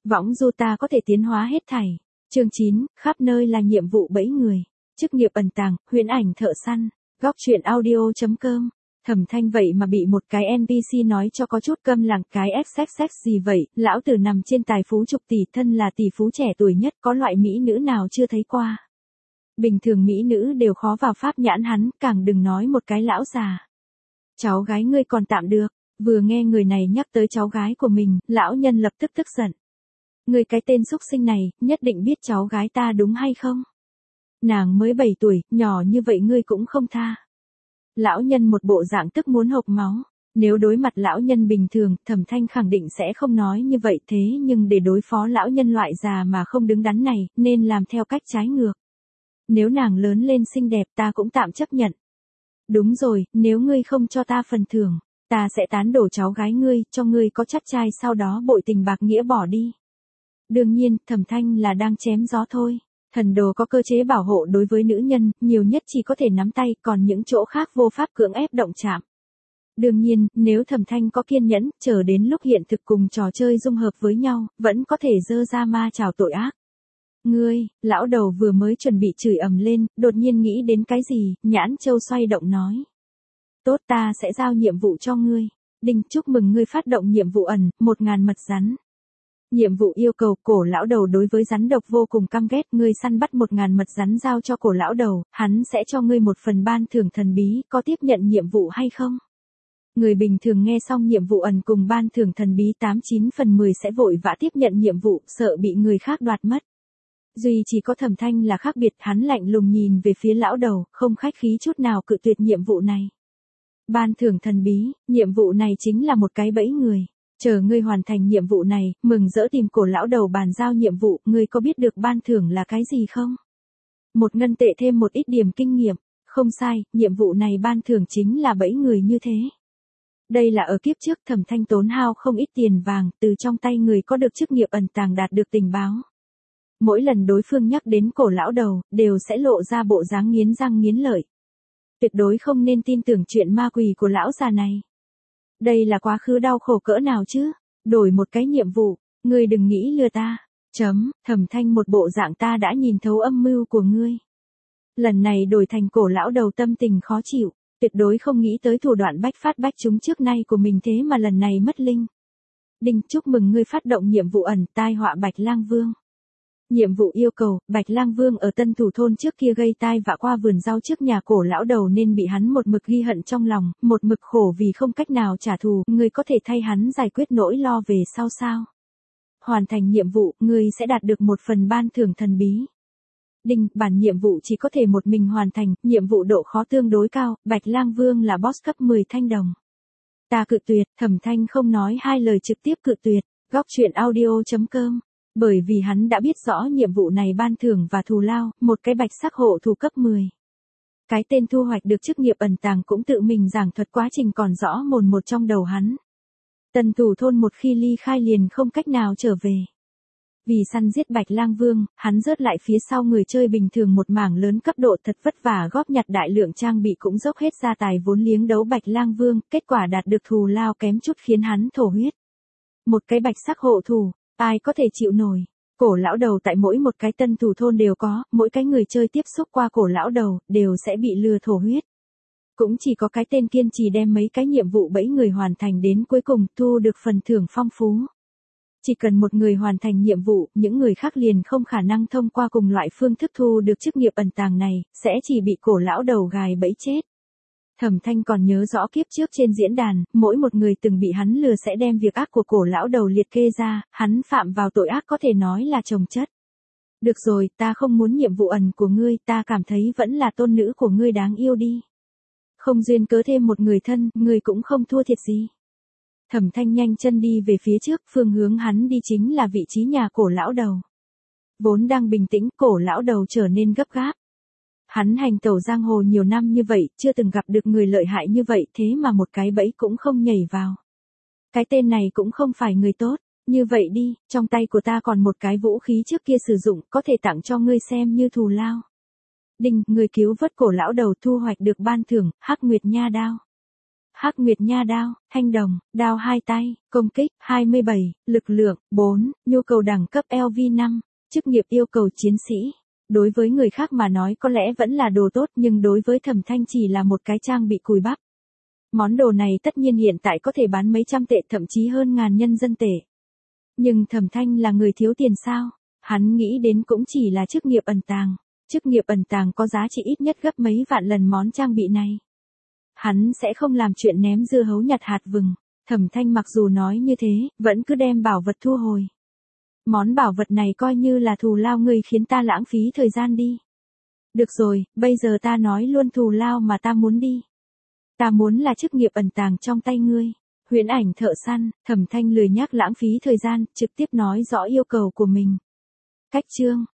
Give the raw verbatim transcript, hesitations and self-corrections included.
Võng du ta có thể tiến hóa hết thảy. Chương chín, khắp nơi là nhiệm vụ bẫy người. Chức nghiệp ẩn tàng, huyễn ảnh thợ săn. Góc truyện audio chấm com. Thẩm Thanh vậy mà bị một cái en pê xê nói cho có chút câm lặng, cái xx gì vậy, lão tử nằm trên tài phú chục tỷ, thân là tỷ phú trẻ tuổi nhất, có loại mỹ nữ nào chưa thấy qua. Bình thường mỹ nữ đều khó vào pháp nhãn hắn, càng đừng nói một cái lão già. Cháu gái ngươi còn tạm được, vừa nghe người này nhắc tới cháu gái của mình, lão nhân lập tức tức giận. Ngươi cái tên xúc sinh này, nhất định biết cháu gái ta đúng hay không? Nàng mới bảy tuổi, nhỏ như vậy ngươi cũng không tha. Lão nhân một bộ dạng tức muốn hộc máu. Nếu đối mặt lão nhân bình thường, Thẩm Thanh khẳng định sẽ không nói như vậy, thế nhưng để đối phó lão nhân loại già mà không đứng đắn này, nên làm theo cách trái ngược. Nếu nàng lớn lên xinh đẹp ta cũng tạm chấp nhận. Đúng rồi, nếu ngươi không cho ta phần thưởng, ta sẽ tán đổ cháu gái ngươi, cho ngươi có chắc trai sau đó bội tình bạc nghĩa bỏ đi. Đương nhiên, Thẩm Thanh là đang chém gió thôi. Thần đồ có cơ chế bảo hộ đối với nữ nhân, nhiều nhất chỉ có thể nắm tay, còn những chỗ khác vô pháp cưỡng ép động chạm. Đương nhiên, nếu Thẩm Thanh có kiên nhẫn, chờ đến lúc hiện thực cùng trò chơi dung hợp với nhau, vẫn có thể dơ ra ma chảo tội ác. Ngươi, lão đầu vừa mới chuẩn bị chửi ầm lên, đột nhiên nghĩ đến cái gì, nhãn châu xoay động nói. Tốt, ta sẽ giao nhiệm vụ cho ngươi. Đinh, chúc mừng ngươi phát động nhiệm vụ ẩn, một ngàn mật rắn. Nhiệm vụ yêu cầu cổ lão đầu đối với rắn độc vô cùng căm ghét, ngươi săn bắt một ngàn mật rắn giao cho cổ lão đầu, hắn sẽ cho ngươi một phần ban thưởng thần bí, có tiếp nhận nhiệm vụ hay không? Người bình thường nghe xong nhiệm vụ ẩn cùng ban thưởng thần bí tám chín phần mười sẽ vội vã tiếp nhận nhiệm vụ, sợ bị người khác đoạt mất. Duy chỉ có Thẩm Thanh là khác biệt, hắn lạnh lùng nhìn về phía lão đầu, không khách khí chút nào cự tuyệt nhiệm vụ này. Ban thưởng thần bí, nhiệm vụ này chính là một cái bẫy người. Chờ ngươi hoàn thành nhiệm vụ này, mừng rỡ tìm cổ lão đầu bàn giao nhiệm vụ, ngươi có biết được ban thưởng là cái gì không? Một ngân tệ thêm một ít điểm kinh nghiệm, không sai, nhiệm vụ này ban thưởng chính là bẫy người như thế. Đây là ở kiếp trước Thẩm Thanh tốn hao không ít tiền vàng, từ trong tay người có được chức nghiệp ẩn tàng đạt được tình báo. Mỗi lần đối phương nhắc đến cổ lão đầu, đều sẽ lộ ra bộ dáng nghiến răng nghiến lợi. Tuyệt đối không nên tin tưởng chuyện ma quỷ của lão già này. Đây là quá khứ đau khổ cỡ nào chứ? Đổi một cái nhiệm vụ, ngươi đừng nghĩ lừa ta. Chấm, Thẩm Thanh một bộ dạng ta đã nhìn thấu âm mưu của ngươi. Lần này đổi thành cổ lão đầu tâm tình khó chịu, tuyệt đối không nghĩ tới thủ đoạn bách phát bách trúng trước nay của mình thế mà lần này mất linh. Đinh, chúc mừng ngươi phát động nhiệm vụ ẩn, tai họa Bạch Lang Vương. Nhiệm vụ yêu cầu, Bạch Lang Vương ở Tân Thủ Thôn trước kia gây tai vạ qua vườn rau trước nhà cổ lão đầu nên bị hắn một mực ghi hận trong lòng, một mực khổ vì không cách nào trả thù, ngươi có thể thay hắn giải quyết nỗi lo về sau sao? Hoàn thành nhiệm vụ, ngươi sẽ đạt được một phần ban thưởng thần bí. Đinh, bản nhiệm vụ chỉ có thể một mình hoàn thành, nhiệm vụ độ khó tương đối cao, Bạch Lang Vương là boss cấp mười thanh đồng. Ta cự tuyệt, Thẩm Thanh không nói hai lời trực tiếp cự tuyệt, góc truyện audio chấm com. Bởi vì hắn đã biết rõ nhiệm vụ này ban thưởng và thù lao, một cái bạch sắc hộ thủ cấp mười. Cái tên thu hoạch được chức nghiệp ẩn tàng cũng tự mình giảng thuật quá trình còn rõ mồn một trong đầu hắn. Tân Thủ Thôn một khi ly khai liền không cách nào trở về. Vì săn giết Bạch Lang Vương, hắn rớt lại phía sau người chơi bình thường một mảng lớn cấp độ thật vất vả góp nhặt đại lượng trang bị cũng dốc hết gia tài vốn liếng đấu Bạch Lang Vương, kết quả đạt được thù lao kém chút khiến hắn thổ huyết. Một cái bạch sắc hộ thủ. Ai có thể chịu nổi? Cổ lão đầu tại mỗi một cái Tân Thủ Thôn đều có, mỗi cái người chơi tiếp xúc qua cổ lão đầu, đều sẽ bị lừa thổ huyết. Cũng chỉ có cái tên kiên trì đem mấy cái nhiệm vụ bẫy người hoàn thành đến cuối cùng, thu được phần thưởng phong phú. Chỉ cần một người hoàn thành nhiệm vụ, những người khác liền không khả năng thông qua cùng loại phương thức thu được chức nghiệp ẩn tàng này, sẽ chỉ bị cổ lão đầu gài bẫy chết. Thẩm Thanh còn nhớ rõ kiếp trước trên diễn đàn, mỗi một người từng bị hắn lừa sẽ đem việc ác của cổ lão đầu liệt kê ra, hắn phạm vào tội ác có thể nói là chồng chất. Được rồi, ta không muốn nhiệm vụ ẩn của ngươi, ta cảm thấy vẫn là tôn nữ của ngươi đáng yêu đi. Không duyên cớ thêm một người thân, ngươi cũng không thua thiệt gì. Thẩm Thanh nhanh chân đi về phía trước, phương hướng hắn đi chính là vị trí nhà cổ lão đầu. Vốn đang bình tĩnh, cổ lão đầu trở nên gấp gáp. Hắn hành tẩu giang hồ nhiều năm như vậy, chưa từng gặp được người lợi hại như vậy, thế mà một cái bẫy cũng không nhảy vào. Cái tên này cũng không phải người tốt, như vậy đi, trong tay của ta còn một cái vũ khí trước kia sử dụng, có thể tặng cho ngươi xem như thù lao. Đinh, người cứu vớt cổ lão đầu thu hoạch được ban thưởng, Hắc Nguyệt Nha đao. Hắc Nguyệt Nha đao, thanh đồng, đao hai tay, công kích, hai mươi bảy, lực lượng, bốn, nhu cầu đẳng cấp L V năm, chức nghiệp yêu cầu chiến sĩ. Đối với người khác mà nói có lẽ vẫn là đồ tốt nhưng đối với Thẩm Thanh chỉ là một cái trang bị cùi bắp. Món đồ này tất nhiên hiện tại có thể bán mấy trăm tệ thậm chí hơn ngàn nhân dân tệ. Nhưng Thẩm Thanh là người thiếu tiền sao? Hắn nghĩ đến cũng chỉ là chức nghiệp ẩn tàng. Chức nghiệp ẩn tàng có giá trị ít nhất gấp mấy vạn lần món trang bị này. Hắn sẽ không làm chuyện ném dưa hấu nhặt hạt vừng. Thẩm Thanh mặc dù nói như thế, vẫn cứ đem bảo vật thu hồi. Món bảo vật này coi như là thù lao ngươi khiến ta lãng phí thời gian đi. Được rồi, bây giờ ta nói luôn thù lao mà ta muốn đi. Ta muốn là chức nghiệp ẩn tàng trong tay ngươi. Huyễn ảnh thợ săn, Thẩm Thanh lười nhác lãng phí thời gian, trực tiếp nói rõ yêu cầu của mình. Cách chương